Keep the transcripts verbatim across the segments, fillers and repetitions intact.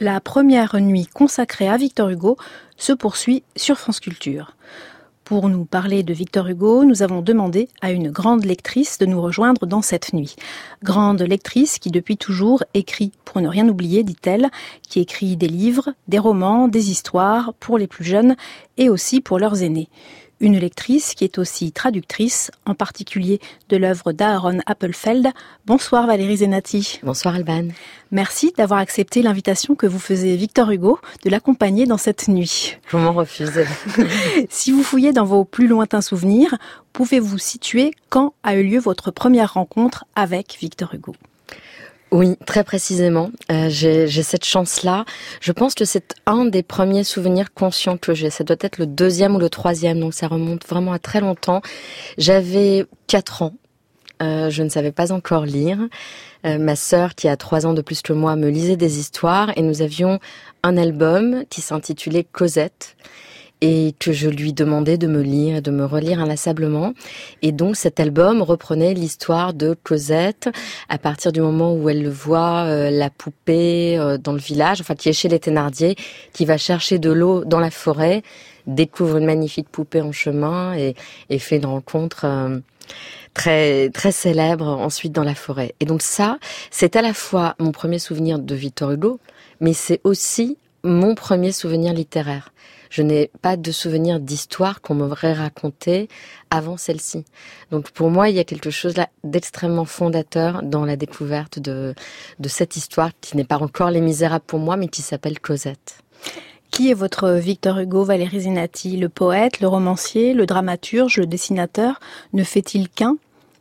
La première nuit consacrée à Victor Hugo se poursuit sur France Culture. Pour nous parler de Victor Hugo, nous avons demandé à une grande lectrice de nous rejoindre dans cette nuit. Grande lectrice qui depuis toujours écrit pour ne rien oublier, dit-elle, qui écrit des livres, des romans, des histoires pour les plus jeunes et aussi pour leurs aînés. Une lectrice qui est aussi traductrice, en particulier de l'œuvre d'Aaron Appelfeld. Bonsoir Valérie Zenati. Bonsoir Alban. Merci d'avoir accepté l'invitation que vous faisait Victor Hugo de l'accompagner dans cette nuit. Comment refuser? Si vous fouillez dans vos plus lointains souvenirs, pouvez-vous situer quand a eu lieu votre première rencontre avec Victor Hugo ? Oui, très précisément. Euh, j'ai, j'ai cette chance-là. Je pense que c'est un des premiers souvenirs conscients que j'ai. Ça doit être le deuxième ou le troisième, donc ça remonte vraiment à très longtemps. J'avais quatre ans. Euh, je ne savais pas encore lire. Euh, ma sœur, qui a trois ans de plus que moi, me lisait des histoires et nous avions un album qui s'intitulait Cosette et que je lui demandais de me lire et de me relire inlassablement. Et donc cet album reprenait l'histoire de Cosette à partir du moment où elle voit euh, la poupée euh, dans le village, enfin qui est chez les Thénardier, qui va chercher de l'eau dans la forêt, découvre une magnifique poupée en chemin et, et fait une rencontre euh, très très célèbre ensuite dans la forêt. Et donc ça, c'est à la fois mon premier souvenir de Victor Hugo, mais c'est aussi mon premier souvenir littéraire. Je n'ai pas de souvenir d'histoire qu'on m'aurait raconté avant celle-ci. Donc pour moi, il y a quelque chose là d'extrêmement fondateur dans la découverte de, de cette histoire qui n'est pas encore Les Misérables pour moi, mais qui s'appelle Cosette. Qui est votre Victor Hugo, Valérie Zenati ? Le poète, le romancier, le dramaturge, le dessinateur ? Ne fait-il qu'un ?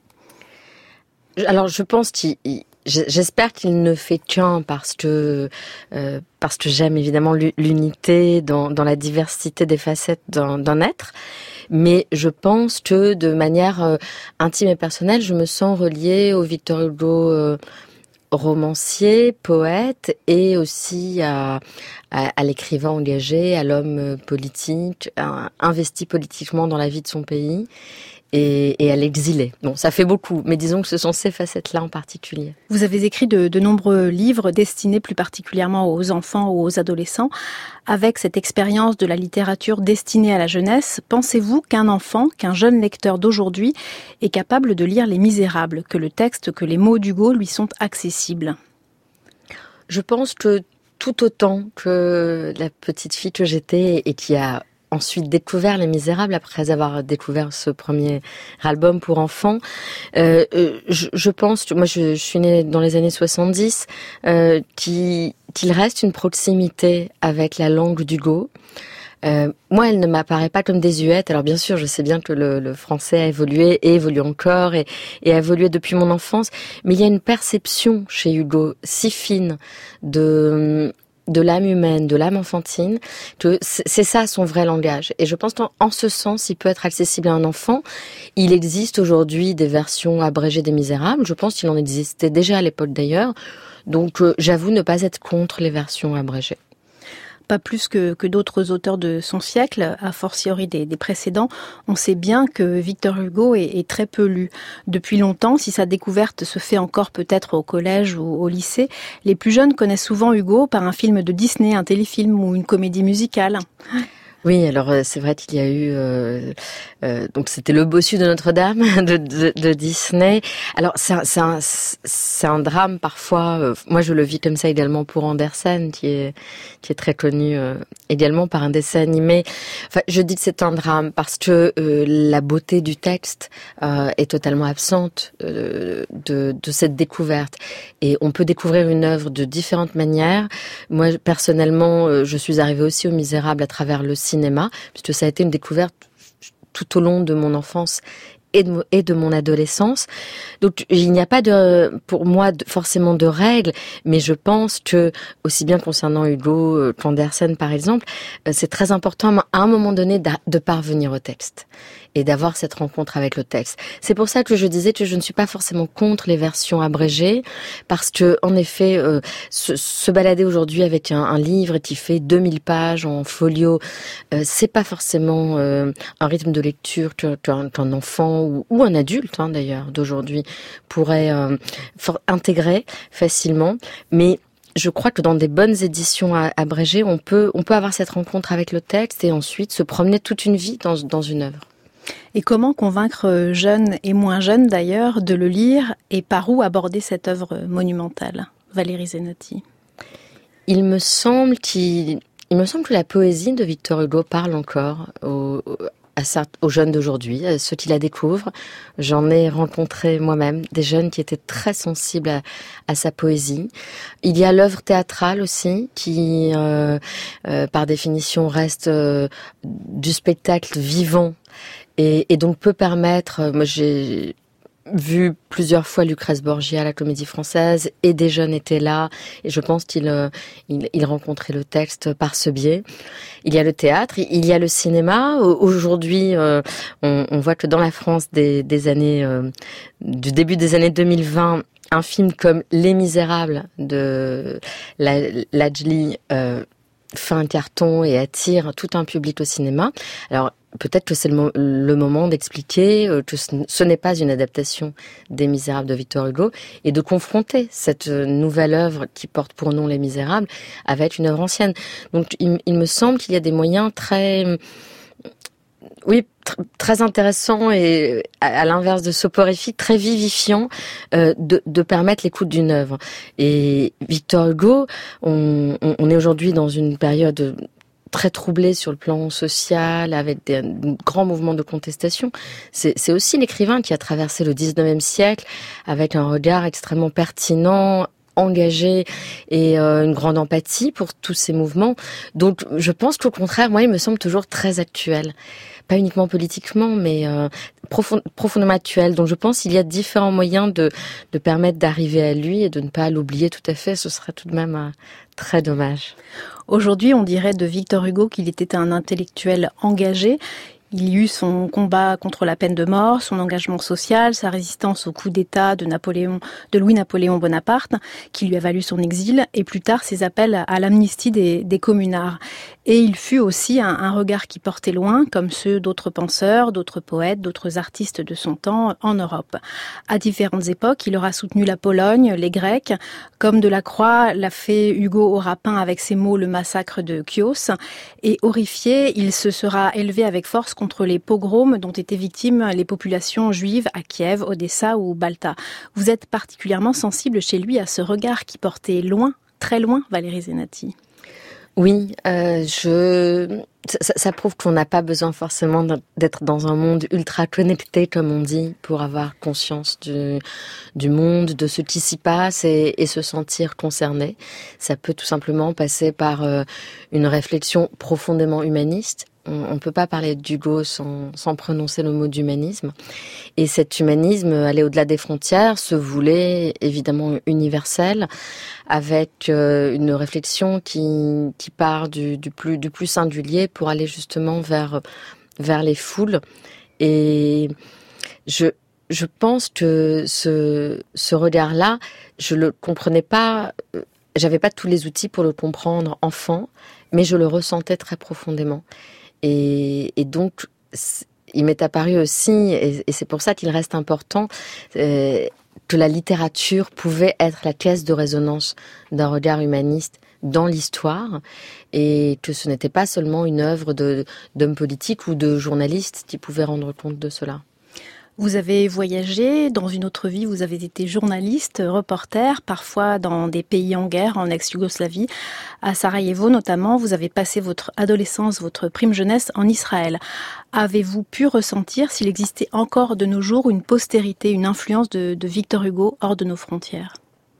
Alors je pense qu'il... J'espère qu'il ne fait qu'un parce que euh, parce que j'aime évidemment l'unité dans, dans la diversité des facettes d'un, d'un être, mais je pense que de manière euh, intime et personnelle, je me sens reliée au Victor Hugo euh, romancier, poète et aussi à, à, à l'écrivain engagé, à l'homme politique, à, investi politiquement dans la vie de son pays. Et, et à l'exilé. Bon, ça fait beaucoup, mais disons que ce sont ces facettes-là en particulier. Vous avez écrit de, de nombreux livres destinés plus particulièrement aux enfants ou aux adolescents. Avec cette expérience de la littérature destinée à la jeunesse, pensez-vous qu'un enfant, qu'un jeune lecteur d'aujourd'hui est capable de lire Les Misérables, que le texte, que les mots d'Hugo lui sont accessibles ? Je pense que tout autant que la petite fille que j'étais et qui a ensuite découvert Les Misérables après avoir découvert ce premier album pour enfants. Euh, je, je pense, moi je, je suis née dans les années soixante-dix, euh, qu'il, qu'il reste une proximité avec la langue d'Hugo. Euh, moi, elle ne m'apparaît pas comme désuète. Alors bien sûr, je sais bien que le, le français a évolué et évolue encore et, et a évolué depuis mon enfance, mais il y a une perception chez Hugo si fine de... de l'âme humaine, de l'âme enfantine, que c'est ça son vrai langage. Et je pense qu'en en ce sens, il peut être accessible à un enfant. Il existe aujourd'hui des versions abrégées des Misérables. Je pense qu'il en existait déjà à l'époque d'ailleurs. Donc euh, j'avoue ne pas être contre les versions abrégées. Pas plus que, que d'autres auteurs de son siècle, a fortiori des, des précédents, on sait bien que Victor Hugo est, est très peu lu. Depuis longtemps, si sa découverte se fait encore peut-être au collège ou au lycée, les plus jeunes connaissent souvent Hugo par un film de Disney, un téléfilm ou une comédie musicale. Oui, alors c'est vrai qu'il y a eu euh, euh, donc c'était Le Bossu de Notre-Dame de, de, de Disney. Alors c'est un, c'est un c'est un drame parfois. Euh, moi je le vis comme ça également pour Andersen qui est qui est très connu euh, également par un dessin animé. Enfin je dis que c'est un drame parce que euh, la beauté du texte euh, est totalement absente euh, de de cette découverte et on peut découvrir une œuvre de différentes manières. Moi personnellement euh, je suis arrivée aussi aux Misérables à travers le cinéma, puisque ça a été une découverte tout au long de mon enfance et de, et de mon adolescence. Donc il n'y a pas de, pour moi de, forcément de règles, mais je pense que aussi bien concernant Hugo qu'Andersen par exemple, c'est très important à un moment donné de, de parvenir au texte et d'avoir cette rencontre avec le texte. C'est pour ça que je disais que je ne suis pas forcément contre les versions abrégées, parce que en effet, euh, se, se balader aujourd'hui avec un, un livre qui fait deux mille pages en folio, euh, c'est pas forcément euh, un rythme de lecture que, qu'un, qu'un enfant ou, ou un adulte hein, d'ailleurs d'aujourd'hui pourrait euh, for- intégrer facilement. Mais je crois que dans des bonnes éditions abrégées, on peut, on peut avoir cette rencontre avec le texte et ensuite se promener toute une vie dans, dans une œuvre. Et comment convaincre jeunes et moins jeunes d'ailleurs de le lire et par où aborder cette œuvre monumentale, Valérie Zenati? Il me semble qu'il, il me semble que la poésie de Victor Hugo parle encore aux, à ça, aux jeunes d'aujourd'hui, à ceux qui la découvrent. J'en ai rencontré moi-même des jeunes qui étaient très sensibles à, à sa poésie. Il y a l'œuvre théâtrale aussi, qui, euh, euh, par définition, reste euh, du spectacle vivant et, et donc peut permettre. Moi, j'ai vu plusieurs fois Lucrèce Borgia à la Comédie Française et des jeunes étaient là et je pense qu'ils euh, ils, ils rencontraient le texte par ce biais. Il y a le théâtre, il y a le cinéma. Aujourd'hui, euh, on, on voit que dans la France des, des années, euh, du début des années deux mille vingt, un film comme Les Misérables de Lajli euh, fait un carton et attire tout un public au cinéma. Alors, peut-être que c'est le, mo- le moment d'expliquer que ce, ce n'est pas une adaptation des Misérables de Victor Hugo et de confronter cette nouvelle œuvre qui porte pour nom Les Misérables avec une œuvre ancienne. Donc, il, il me semble qu'il y a des moyens très, oui, tr- très intéressants et à, à l'inverse de soporifiques, très vivifiants euh, de, de permettre l'écoute d'une œuvre. Et Victor Hugo, on, on, on est aujourd'hui dans une période très troublé sur le plan social, avec des grands mouvements de contestation. C'est, c'est aussi l'écrivain qui a traversé le dix-neuvième siècle avec un regard extrêmement pertinent, engagé et euh, une grande empathie pour tous ces mouvements. Donc je pense qu'au contraire, moi, il me semble toujours très actuel. Pas uniquement politiquement, mais euh, profond, profondément actuel. Donc je pense qu'il y a différents moyens de, de permettre d'arriver à lui et de ne pas l'oublier tout à fait. Ce serait tout de même euh, très dommage. Aujourd'hui, on dirait de Victor Hugo qu'il était un intellectuel engagé. Il y eut son combat contre la peine de mort, son engagement social, sa résistance au coup d'État de Napoléon, de Louis-Napoléon Bonaparte, qui lui a valu son exil, et plus tard ses appels à l'amnistie des, des communards. Et il fut aussi un, un regard qui portait loin, comme ceux d'autres penseurs, d'autres poètes, d'autres artistes de son temps en Europe. À différentes époques, il aura soutenu la Pologne, les Grecs, comme Delacroix l'a fait Hugo au Rapin avec ses mots « Le massacre de Chios ». Et horrifié, il se sera élevé avec force contre les pogroms dont étaient victimes les populations juives à Kiev, Odessa ou Balta. Vous êtes particulièrement sensible chez lui à ce regard qui portait loin, très loin, Valérie Zenati. Oui, euh, je... ça, ça prouve qu'on n'a pas besoin forcément d'être dans un monde ultra connecté, comme on dit, pour avoir conscience du, du monde, de ce qui s'y passe et, et se sentir concerné. Ça peut tout simplement passer par euh, une réflexion profondément humaniste. On ne peut pas parler d'Hugo sans, sans prononcer le mot d'humanisme. Et cet humanisme allait au-delà des frontières, se voulait évidemment universel, avec euh, une réflexion qui, qui part du, du, plus, du plus singulier pour aller justement vers, vers les foules. Et je, je pense que ce, ce regard-là, je le comprenais pas, j'avais pas tous les outils pour le comprendre enfant, mais je le ressentais très profondément. Et, et donc, il m'est apparu aussi, et, et c'est pour ça qu'il reste important, euh, que la littérature pouvait être la caisse de résonance d'un regard humaniste dans l'histoire, et que ce n'était pas seulement une œuvre de, d'hommes politiques ou de journalistes qui pouvaient rendre compte de cela. Vous avez voyagé, dans une autre vie, vous avez été journaliste, reporter, parfois dans des pays en guerre, en ex-Yougoslavie, à Sarajevo notamment. Vous avez passé votre adolescence, votre prime jeunesse en Israël. Avez-vous pu ressentir, s'il existait encore de nos jours, une postérité, une influence de, de Victor Hugo hors de nos frontières ?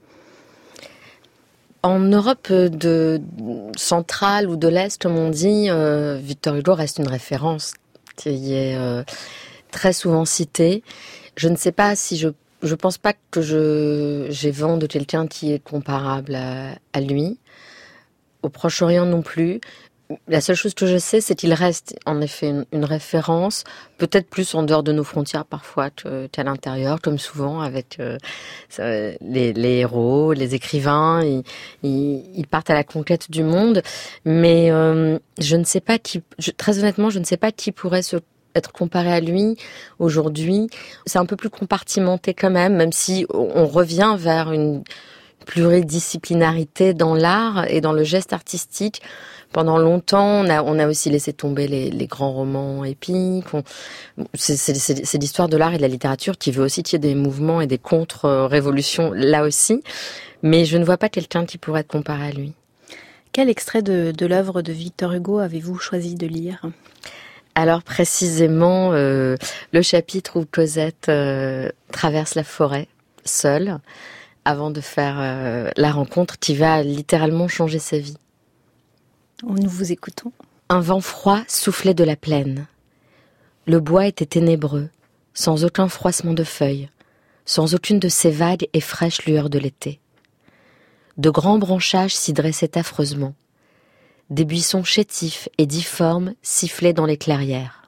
En Europe de centrale ou de l'Est, comme on dit, euh, Victor Hugo reste une référence qui est euh, très souvent citée. Je ne sais pas si je, je pense pas que je, j'ai vent de quelqu'un qui est comparable à, à lui. Au Proche-Orient non plus. La seule chose que je sais, c'est qu'il reste en effet une, une référence, peut-être plus en dehors de nos frontières parfois que, qu'à l'intérieur, comme souvent avec euh, les, les héros, les écrivains, ils, ils, ils partent à la conquête du monde. Mais euh, je ne sais pas qui, je, très honnêtement, je ne sais pas qui pourrait se être comparé à lui aujourd'hui. C'est un peu plus compartimenté quand même, même si on revient vers une pluridisciplinarité dans l'art et dans le geste artistique. Pendant longtemps, on a, on a aussi laissé tomber les, les grands romans épiques. On, c'est, c'est, c'est, c'est l'histoire de l'art et de la littérature qui veut aussi qu'il y ait des mouvements et des contre-révolutions là aussi. Mais je ne vois pas quelqu'un qui pourrait être comparé à lui. Quel extrait de, de l'œuvre de Victor Hugo avez-vous choisi de lire ? Alors précisément, euh, le chapitre où Cosette euh, traverse la forêt, seule, avant de faire euh, la rencontre qui va littéralement changer sa vie. Nous vous écoutons. Un vent froid soufflait de la plaine. Le bois était ténébreux, sans aucun froissement de feuilles, sans aucune de ces vagues et fraîches lueurs de l'été. De grands branchages s'y dressaient affreusement. Des buissons chétifs et difformes sifflaient dans les clairières.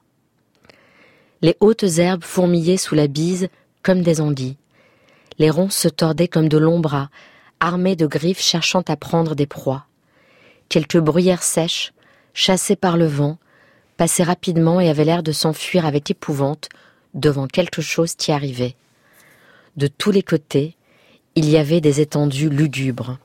Les hautes herbes fourmillaient sous la bise comme des anguilles. Les ronces se tordaient comme de longs bras, armés de griffes cherchant à prendre des proies. Quelques bruyères sèches, chassées par le vent, passaient rapidement et avaient l'air de s'enfuir avec épouvante devant quelque chose qui arrivait. De tous les côtés, il y avait des étendues lugubres.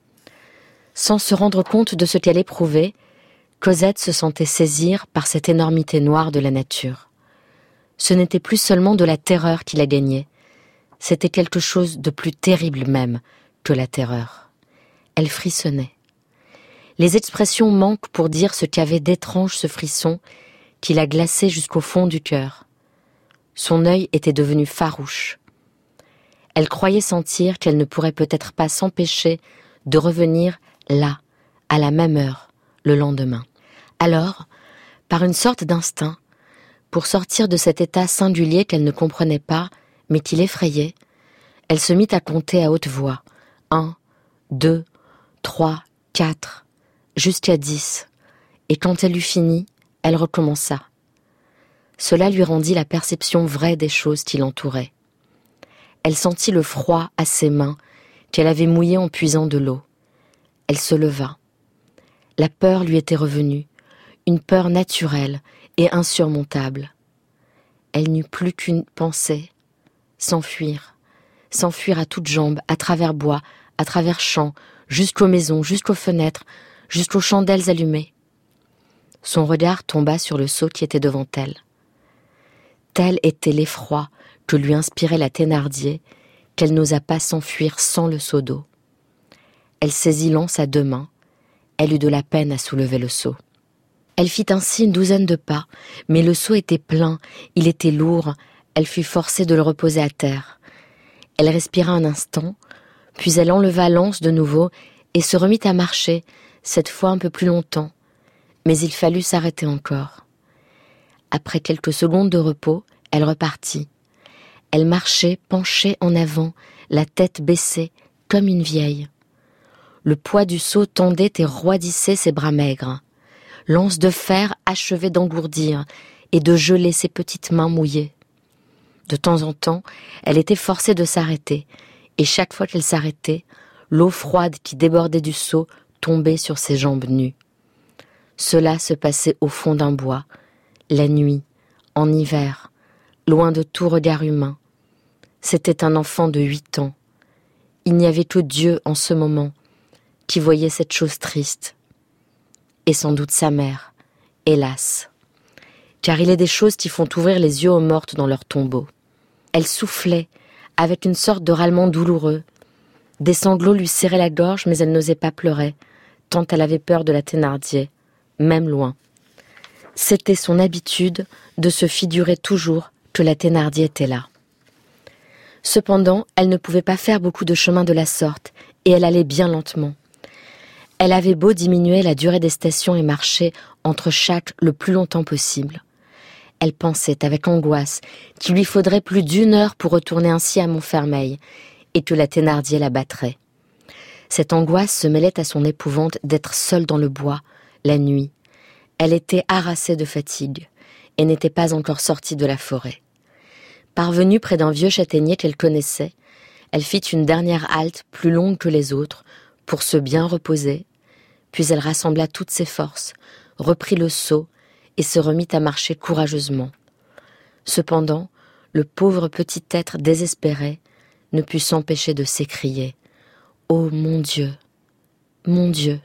Sans se rendre compte de ce qu'elle éprouvait, Cosette se sentait saisir par cette énormité noire de la nature. Ce n'était plus seulement de la terreur qui la gagnait, c'était quelque chose de plus terrible même que la terreur. Elle frissonnait. Les expressions manquent pour dire ce qu'avait d'étrange ce frisson qui la glaçait jusqu'au fond du cœur. Son œil était devenu farouche. Elle croyait sentir qu'elle ne pourrait peut-être pas s'empêcher de revenir là, à la même heure, le lendemain. Alors, par une sorte d'instinct, pour sortir de cet état singulier qu'elle ne comprenait pas, mais qui l'effrayait, elle se mit à compter à haute voix. Un, deux, trois, quatre, jusqu'à dix. Et quand elle eut fini, elle recommença. Cela lui rendit la perception vraie des choses qui l'entouraient. Elle sentit le froid à ses mains qu'elle avait mouillées en puisant de l'eau. Elle se leva. La peur lui était revenue, une peur naturelle et insurmontable. Elle n'eut plus qu'une pensée, s'enfuir, s'enfuir à toutes jambes, à travers bois, à travers champs, jusqu'aux maisons, jusqu'aux fenêtres, jusqu'aux chandelles allumées. Son regard tomba sur le seau qui était devant elle. Tel était l'effroi que lui inspirait la Thénardier, qu'elle n'osa pas s'enfuir sans le seau d'eau. Elle saisit l'anse à deux mains, elle eut de la peine à soulever le seau. Elle fit ainsi une douzaine de pas, mais le seau était plein, il était lourd, elle fut forcée de le reposer à terre. Elle respira un instant, puis elle enleva l'anse de nouveau et se remit à marcher, cette fois un peu plus longtemps, mais il fallut s'arrêter encore. Après quelques secondes de repos, elle repartit. Elle marchait penchée en avant, la tête baissée, comme une vieille. Le poids du seau tendait et roidissait ses bras maigres. L'anse de fer achevait d'engourdir et de geler ses petites mains mouillées. De temps en temps, elle était forcée de s'arrêter, et chaque fois qu'elle s'arrêtait, l'eau froide qui débordait du seau tombait sur ses jambes nues. Cela se passait au fond d'un bois, la nuit, en hiver, loin de tout regard humain. C'était un enfant de huit ans. Il n'y avait que Dieu en ce moment qui voyait cette chose triste. Et sans doute sa mère, hélas. Car il est des choses qui font ouvrir les yeux aux mortes dans leur tombeau. Elle soufflait, avec une sorte de râlement douloureux. Des sanglots lui serraient la gorge, mais elle n'osait pas pleurer, tant elle avait peur de la Thénardier, même loin. C'était son habitude de se figurer toujours que la Thénardier était là. Cependant, elle ne pouvait pas faire beaucoup de chemin de la sorte, et elle allait bien lentement. Elle avait beau diminuer la durée des stations et marcher entre chaque le plus longtemps possible. Elle pensait avec angoisse qu'il lui faudrait plus d'une heure pour retourner ainsi à Montfermeil, et que la Thénardier la battrait. Cette angoisse se mêlait à son épouvante d'être seule dans le bois, la nuit. Elle était harassée de fatigue, et n'était pas encore sortie de la forêt. Parvenue près d'un vieux châtaignier qu'elle connaissait, elle fit une dernière halte plus longue que les autres, pour se bien reposer, puis elle rassembla toutes ses forces, reprit le seau et se remit à marcher courageusement. Cependant, le pauvre petit être désespéré ne put s'empêcher de s'écrier Oh mon Dieu, mon Dieu.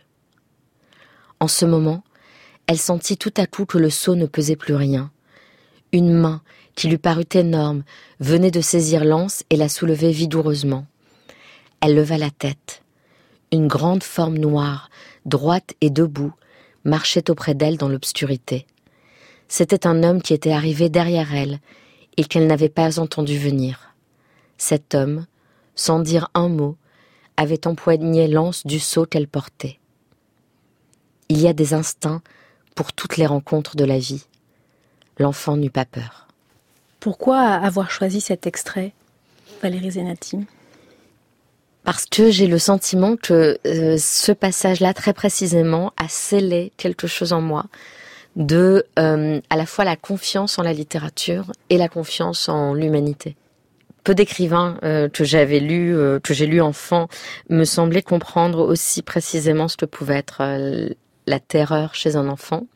En ce moment, elle sentit tout à coup que le seau ne pesait plus rien. Une main, qui lui parut énorme, venait de saisir l'anse et la soulevait vigoureusement. Elle leva la tête. Une grande forme noire, droite et debout, marchait auprès d'elle dans l'obscurité. C'était un homme qui était arrivé derrière elle et qu'elle n'avait pas entendu venir. Cet homme, sans dire un mot, avait empoigné l'anse du seau qu'elle portait. Il y a des instincts pour toutes les rencontres de la vie. L'enfant n'eut pas peur. Pourquoi avoir choisi cet extrait, Valérie Zenati ? Parce que j'ai le sentiment que euh, ce passage-là, très précisément, a scellé quelque chose en moi de euh, à la fois la confiance en la littérature et la confiance en l'humanité. Peu d'écrivains euh, que j'avais lus, euh, que j'ai lus enfant, me semblaient comprendre aussi précisément ce que pouvait être euh, la terreur chez un enfant.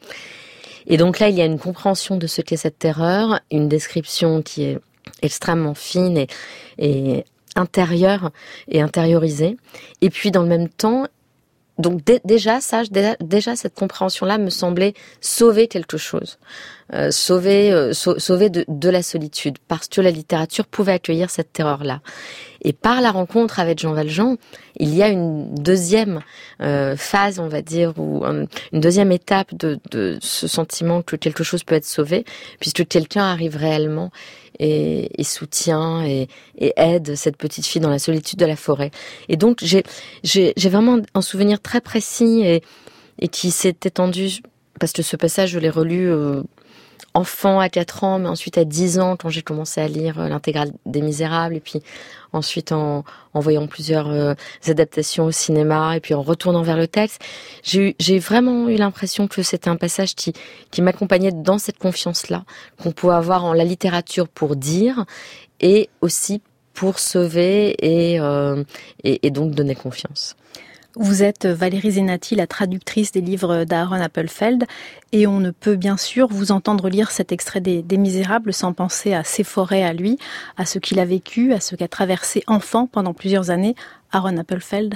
Et donc là, il y a une compréhension de ce qu'est cette terreur, une description qui est extrêmement fine et, et intérieure et intériorisée. Et puis dans le même temps, donc d- déjà ça, déjà, déjà cette compréhension-là me semblait sauver quelque chose, euh, sauver, euh, sau- sauver de, de la solitude, parce que la littérature pouvait accueillir cette terreur-là. Et par la rencontre avec Jean Valjean, il y a une deuxième euh, phase, on va dire, ou un, une deuxième étape de, de ce sentiment que quelque chose peut être sauvé, puisque quelqu'un arrive réellement et, et soutient et, et aide cette petite fille dans la solitude de la forêt. Et donc j'ai, j'ai, j'ai vraiment un souvenir très précis et, et qui s'est étendu, parce que ce passage, je l'ai relu euh, enfant à quatre ans, mais ensuite à dix ans quand j'ai commencé à lire euh, l'intégrale des Misérables, et puis ensuite en, en voyant plusieurs euh, adaptations au cinéma, et puis en retournant vers le texte, j'ai, eu, j'ai vraiment eu l'impression que c'était un passage qui, qui m'accompagnait dans cette confiance-là qu'on pouvait avoir en la littérature pour dire, et aussi pour sauver et, euh, et, et donc donner confiance. Vous êtes Valérie Zenati, la traductrice des livres d'Aaron Appelfeld, et on ne peut bien sûr vous entendre lire cet extrait des, des Misérables sans penser à ses forêts à lui, à ce qu'il a vécu, à ce qu'a traversé enfant pendant plusieurs années, Aaron Appelfeld.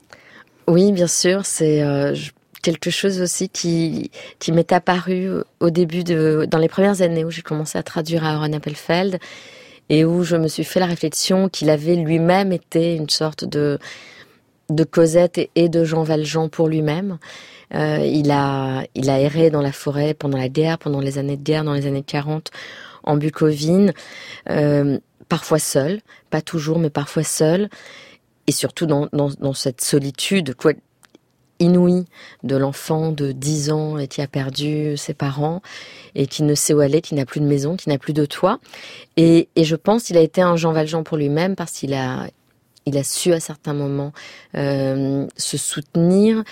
Oui, bien sûr, c'est euh, quelque chose aussi qui, qui m'est apparu au début, de, dans les premières années où j'ai commencé à traduire Aaron Appelfeld, et où je me suis fait la réflexion qu'il avait lui-même été une sorte de... de Cosette et de Jean Valjean pour lui-même. Euh, il a, il a erré dans la forêt pendant la guerre, pendant les années de guerre, dans les années quarante, en Bucovine, euh, parfois seul, pas toujours, mais parfois seul, et surtout dans, dans, dans cette solitude quoi, inouïe de l'enfant de dix ans et qui a perdu ses parents et qui ne sait où aller, qui n'a plus de maison, qui n'a plus de toit. Et, et je pense qu'il a été un Jean Valjean pour lui-même parce qu'il a Il a su à certains moments euh, se soutenir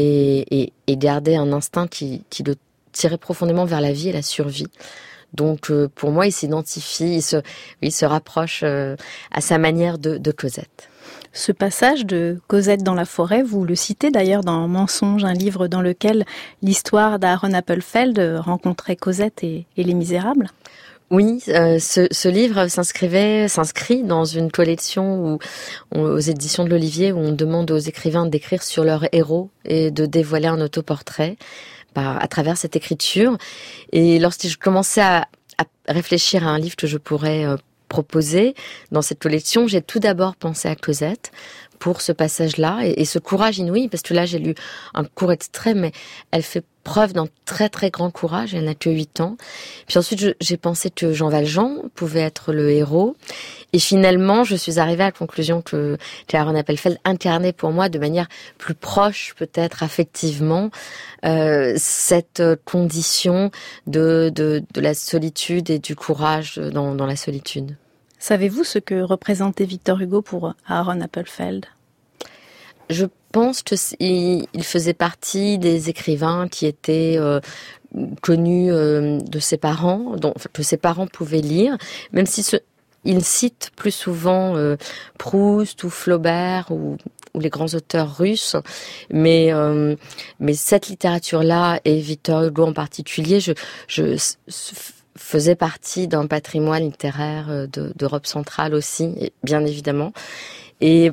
et, et, et garder un instinct qui, qui le tirait profondément vers la vie et la survie. Donc euh, pour moi, il s'identifie, il se, il se rapproche euh, à sa manière de, de Cosette. Ce passage de Cosette dans la forêt, vous le citez d'ailleurs dans Mensonge, un livre dans lequel l'histoire d'Aaron Appelfeld rencontrait Cosette et, et les Misérables. Oui, euh, ce, ce livre s'inscrivait, s'inscrit dans une collection où, on, aux éditions de l'Olivier, où on demande aux écrivains d'écrire sur leurs héros et de dévoiler un autoportrait par, à travers cette écriture. Et lorsque je commençais à, à réfléchir à un livre que je pourrais euh, proposer dans cette collection, j'ai tout d'abord pensé à Cosette pour ce passage-là et, et ce courage inouï, parce que là j'ai lu un court extrait, mais elle fait preuve d'un très très grand courage, elle n'a que huit ans. Puis ensuite je, j'ai pensé que Jean Valjean pouvait être le héros, et finalement je suis arrivée à la conclusion que Aaron Appelfeld incarnait pour moi de manière plus proche, peut-être affectivement, euh, cette condition de, de, de la solitude et du courage dans, dans la solitude. Savez-vous ce que représentait Victor Hugo pour Aaron Appelfeld ? Je pense qu'il faisait partie des écrivains qui étaient euh, connus euh, de ses parents, dont, que ses parents pouvaient lire, même si ce, il cite plus souvent euh, Proust ou Flaubert ou, ou les grands auteurs russes, mais euh, mais cette littérature-là et Victor Hugo en particulier, je je faisait partie d'un patrimoine littéraire de, d'Europe centrale aussi, bien évidemment. Et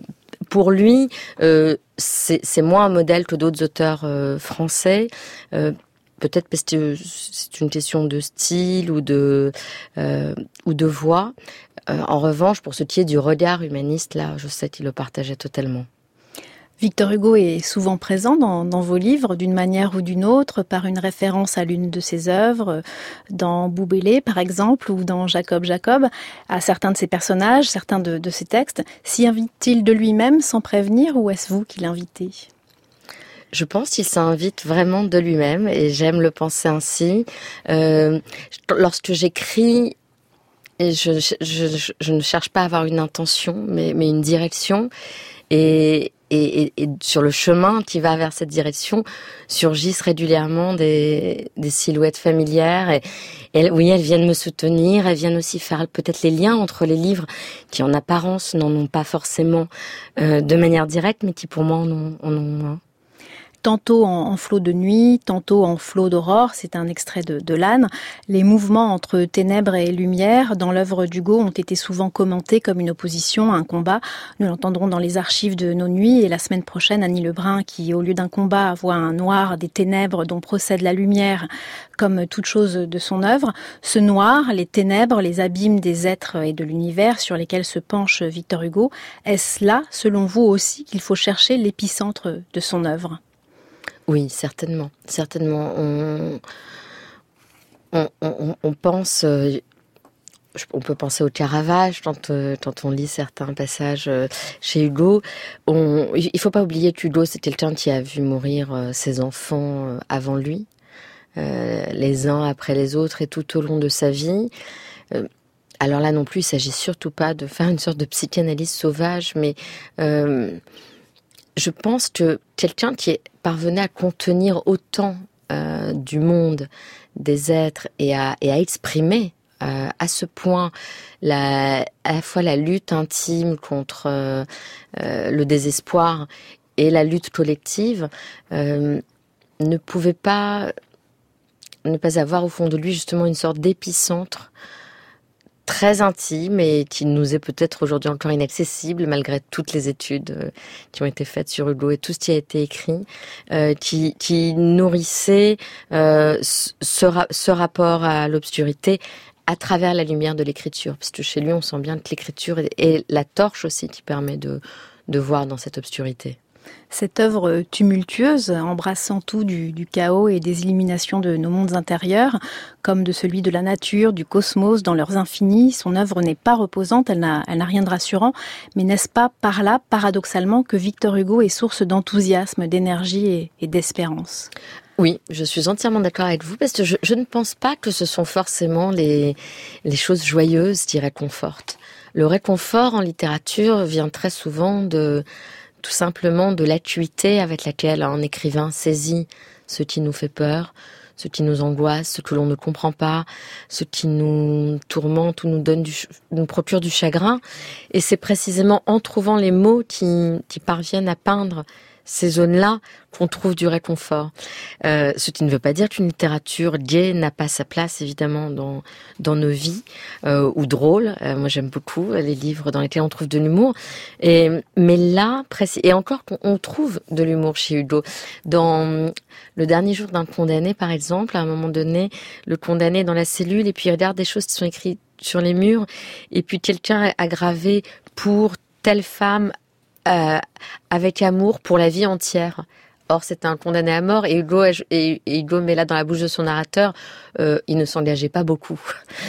pour lui, euh, c'est, c'est moins un modèle que d'autres auteurs euh, français. Euh, peut-être parce que c'est une question de style ou de euh, ou de voix. Euh, en revanche, pour ce qui est du regard humaniste, là, je sais qu'il le partageait totalement. Victor Hugo est souvent présent dans, dans vos livres, d'une manière ou d'une autre, par une référence à l'une de ses œuvres, dans Boubélé, par exemple, ou dans Jacob Jacob, à certains de ses personnages, certains de, de ses textes. S'y invite-t-il de lui-même sans prévenir, ou est-ce vous qui l'invitez ? Je pense qu'il s'invite vraiment de lui-même, et j'aime le penser ainsi. Euh, lorsque j'écris, je, je, je, je ne cherche pas à avoir une intention, mais, mais une direction, et Et, et, et sur le chemin qui va vers cette direction surgissent régulièrement des, des silhouettes familières. Et, et oui, elles viennent me soutenir, elles viennent aussi faire peut-être les liens entre les livres qui en apparence n'en ont pas forcément euh, de manière directe, mais qui pour moi en ont, en ont un. Tantôt en, en flot de nuit, tantôt en flot d'aurore, c'est un extrait de, de l'âne. Les mouvements entre ténèbres et lumière dans l'œuvre d'Hugo ont été souvent commentés comme une opposition, un combat. Nous l'entendrons dans les archives de Nos Nuits, et la semaine prochaine, Annie Lebrun, qui au lieu d'un combat voit un noir des ténèbres dont procède la lumière comme toute chose de son œuvre. Ce noir, les ténèbres, les abîmes des êtres et de l'univers sur lesquels se penche Victor Hugo, est-ce là, selon vous aussi, qu'il faut chercher l'épicentre de son œuvre ? Oui, certainement, certainement. On, on, on, on pense, euh, on peut penser au Caravage quand, euh, quand on lit certains passages euh, chez Hugo. On, il ne faut pas oublier qu'Hugo, c'est quelqu'un qui a vu mourir euh, ses enfants euh, avant lui, euh, les uns après les autres et tout au long de sa vie. Euh, alors là non plus, il ne s'agit surtout pas de faire une sorte de psychanalyse sauvage, mais euh, je pense que quelqu'un qui est parvenait à contenir autant euh, du monde, des êtres, et à, et à exprimer euh, à ce point la, à la fois la lutte intime contre euh, euh, le désespoir et la lutte collective, euh, ne pouvait pas ne pas avoir au fond de lui justement une sorte d'épicentre très intime et qui nous est peut-être aujourd'hui encore inaccessible malgré toutes les études qui ont été faites sur Hugo et tout ce qui a été écrit, euh, qui, qui nourrissait euh, ce, ra- ce rapport à l'obscurité à travers la lumière de l'écriture. Parce que chez lui, on sent bien que l'écriture est, est la torche aussi qui permet de, de voir dans cette obscurité. Cette œuvre tumultueuse, embrassant tout du, du chaos et des illuminations de nos mondes intérieurs, comme de celui de la nature, du cosmos, dans leurs infinis, son œuvre n'est pas reposante, elle n'a, elle n'a rien de rassurant, mais n'est-ce pas par là, paradoxalement, que Victor Hugo est source d'enthousiasme, d'énergie et, et d'espérance ? Oui, je suis entièrement d'accord avec vous, parce que je, je ne pense pas que ce sont forcément les, les choses joyeuses qui réconfortent. Le réconfort en littérature vient très souvent de... tout simplement de l'acuité avec laquelle un écrivain saisit ce qui nous fait peur, ce qui nous angoisse, ce que l'on ne comprend pas, ce qui nous tourmente ou nous donne du, nous procure du chagrin. Et c'est précisément en trouvant les mots qui, qui parviennent à peindre ces zones-là qu'on trouve du réconfort. Euh, ce qui ne veut pas dire qu'une littérature gaie n'a pas sa place, évidemment, dans, dans nos vies, euh, ou drôle. Euh, moi, j'aime beaucoup les livres dans lesquels on trouve de l'humour. Et, mais là, précis, et encore qu'on on trouve de l'humour chez Hugo. Dans Le dernier jour d'un condamné, par exemple, à un moment donné, le condamné est dans la cellule et puis il regarde des choses qui sont écrites sur les murs, et puis quelqu'un a gravé pour telle femme Euh, avec amour pour la vie entière. Or, c'était un condamné à mort, et Hugo, et, et Hugo met là dans la bouche de son narrateur, euh, il ne s'engageait pas beaucoup.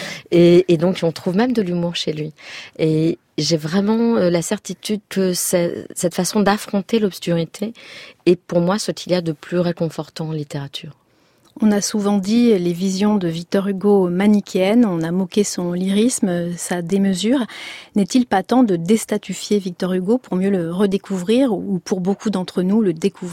Et, et donc, on trouve même de l'humour chez lui. Et j'ai vraiment euh, la certitude que cette façon d'affronter l'obscurité est pour moi ce qu'il y a de plus réconfortant en littérature. On a souvent dit les visions de Victor Hugo manichéennes, on a moqué son lyrisme, sa démesure. N'est-il pas temps de déstatifier Victor Hugo pour mieux le redécouvrir, ou pour beaucoup d'entre nous le découvrir ?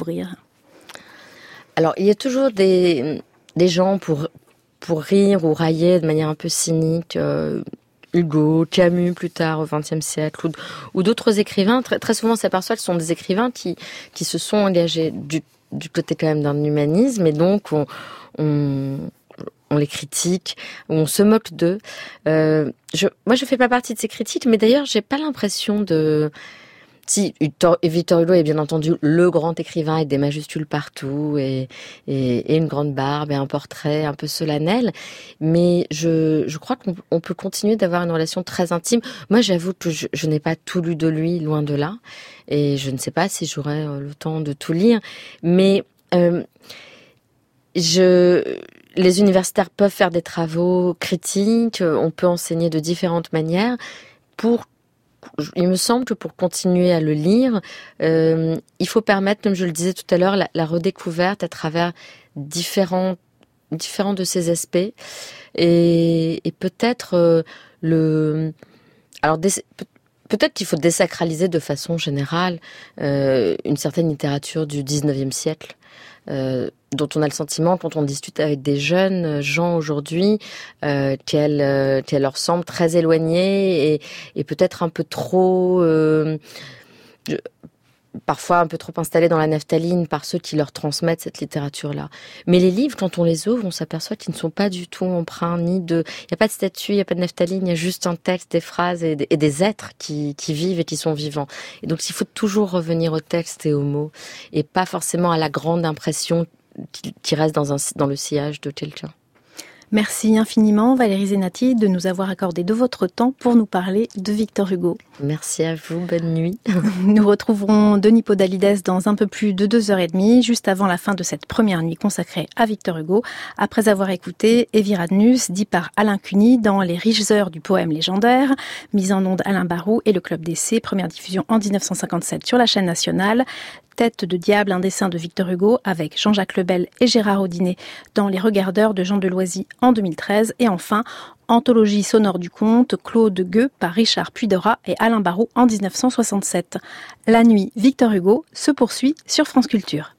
Alors, il y a toujours des, des gens pour, pour rire ou railler de manière un peu cynique, euh, Hugo, Camus plus tard au vingtième siècle, ou, ou d'autres écrivains. Très, très souvent, on s'aperçoit que ce sont des écrivains qui, qui se sont engagés du du côté quand même d'un humanisme, et donc on, on, on les critique, on se moque d'eux. Euh, je, moi, je fais pas partie de ces critiques, mais d'ailleurs, j'ai pas l'impression de si Victor Hugo est bien entendu le grand écrivain avec des majuscules partout et, et, et une grande barbe et un portrait un peu solennel, mais je, je crois qu'on on peut continuer d'avoir une relation très intime. Moi, j'avoue que je, je n'ai pas tout lu de lui, loin de là, et je ne sais pas si j'aurai le temps de tout lire, mais euh, je... les universitaires peuvent faire des travaux critiques, on peut enseigner de différentes manières. Pour, il me semble que pour continuer à le lire, euh, il faut permettre, comme je le disais tout à l'heure, la, la redécouverte à travers différents, différents de ses aspects. Et, et peut-être euh, le... Alors, des, peut-être qu'il faut désacraliser de façon générale euh, une certaine littérature du dix-neuvième siècle. Euh, dont on a le sentiment, quand on discute avec des jeunes gens aujourd'hui, euh, qu'elle, euh, qu'elle leur semble très éloignée et, et peut-être un peu trop, euh, je, parfois un peu trop installée dans la naphtaline par ceux qui leur transmettent cette littérature-là. Mais les livres, quand on les ouvre, on s'aperçoit qu'ils ne sont pas du tout empreints ni de... Il n'y a pas de statue, il n'y a pas de naphtaline, il y a juste un texte, des phrases et des, et des êtres qui, qui vivent et qui sont vivants. Et donc il faut toujours revenir au texte et aux mots, et pas forcément à la grande impression qui, qui reste dans, un, dans le sillage de quelqu'un. Merci infiniment Valérie Zenati de nous avoir accordé de votre temps pour nous parler de Victor Hugo. Merci à vous, bonne nuit. Nous retrouverons Denis Podalides dans un peu plus de deux heures et demie, juste avant la fin de cette première nuit consacrée à Victor Hugo, après avoir écouté Eviradnus, dit par Alain Cuny dans Les riches heures du poème légendaire, mise en onde Alain Barou et le Club d'essai, première diffusion en dix-neuf cent cinquante-sept sur la chaîne nationale. Tête de diable, un dessin de Victor Hugo avec Jean-Jacques Lebel et Gérard Audinet dans Les Regardeurs de Jean Deloisy en deux mille treize. Et enfin, Anthologie sonore du conte, Claude Gueux par Richard Puydora et Alain Barou en dix-neuf cent soixante-sept. La nuit, Victor Hugo se poursuit sur France Culture.